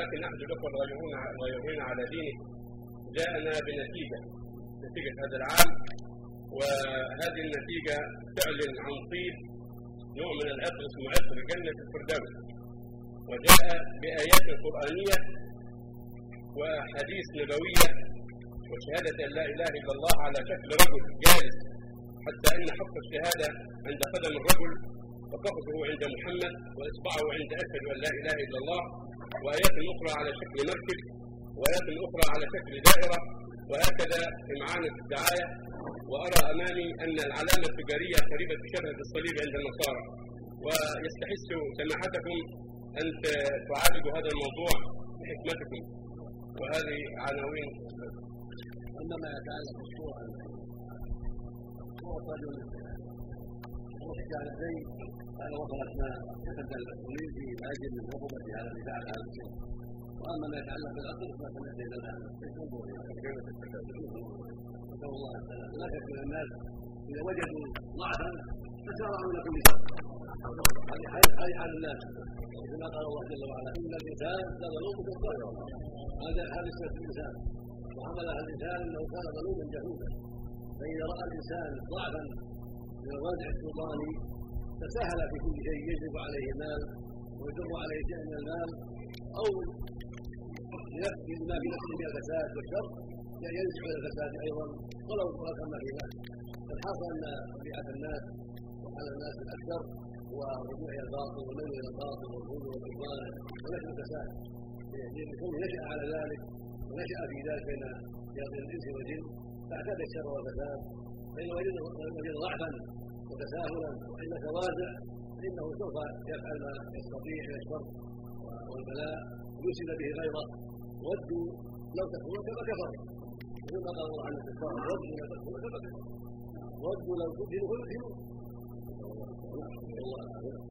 ولكن أحد الأخوة الغيورين على دينه جاءنا بنتيجة هذا العام، وهذه النتيجة تعلن عن طيب نوع من العطر اسمه عطر جنة الفردوس، وجاء بآيات قرآنية وحديث نبوية وشهادة أن لا إله إلا الله على شكل رجل جالس، حتى أن حق الشهادة عند قدم الرجل وكفه عند محمد وإصبعه عند أشهد أن لا إله إلا الله، وآيات أخرى على شكل مركب، وآيات أخرى على شكل دائرة، وهكذا في معاني الدعاية. وأرى أمامي أن العلامة التجارية قريبة شبه بالصليب عند النصارى، ويستحث سماحتكم أن تعالجوا هذا الموضوع بحكمتكم. وهذه عناوين. أما ما يتعلق بالصورة رجل وحكى على زيد قال وصلت ما كتب المسؤولين في أجل من حكومة هذا النزاع على المسلمين. وأما ما يتعلق بالعقل فما سمعت إلى الآن نسأل الله السلامة. لا شك أن الناس إذا وجدوا ضعفا فسارعوا إلى كل شر، هذه حال الناس كما قال الله جل وعلا إن الإنسان لظلوم كفار. هذا صفة الإنسان، وحملها الإنسان أنه كان ظلوما جهولا. فإذا رأى الإنسان ضعفا من الوازع السلطاني تساهل في كل شيء يجلب عليه المال ويجر عليه شيء من المال، أو يفقد ما في نفسه من الفساد والشر ينزع الى الفساد ايضا ولو كما في ذلك. فالحاصل ان طبيعه الناس وحال الناس الاكثر والرجوع الى الباطل والميل الى الباطل والظلم والعدوان ونشر الفساد، لكونه نشا على ذلك ونشا في ذلك بين الانس والجن فاعتاد الشر والفساد. فإن وجد ضعفا وتساهلا وقله وازع فانه سوف يفعل ما يستطيع من الشر والبلاء ويفسد به غيره. ودوا لو تكفرون كما كفروا، ثم قال الله عن الكفار ودوا لو تكفرون كما كفروا، ودوا لو تدهنوا فيدهنوا.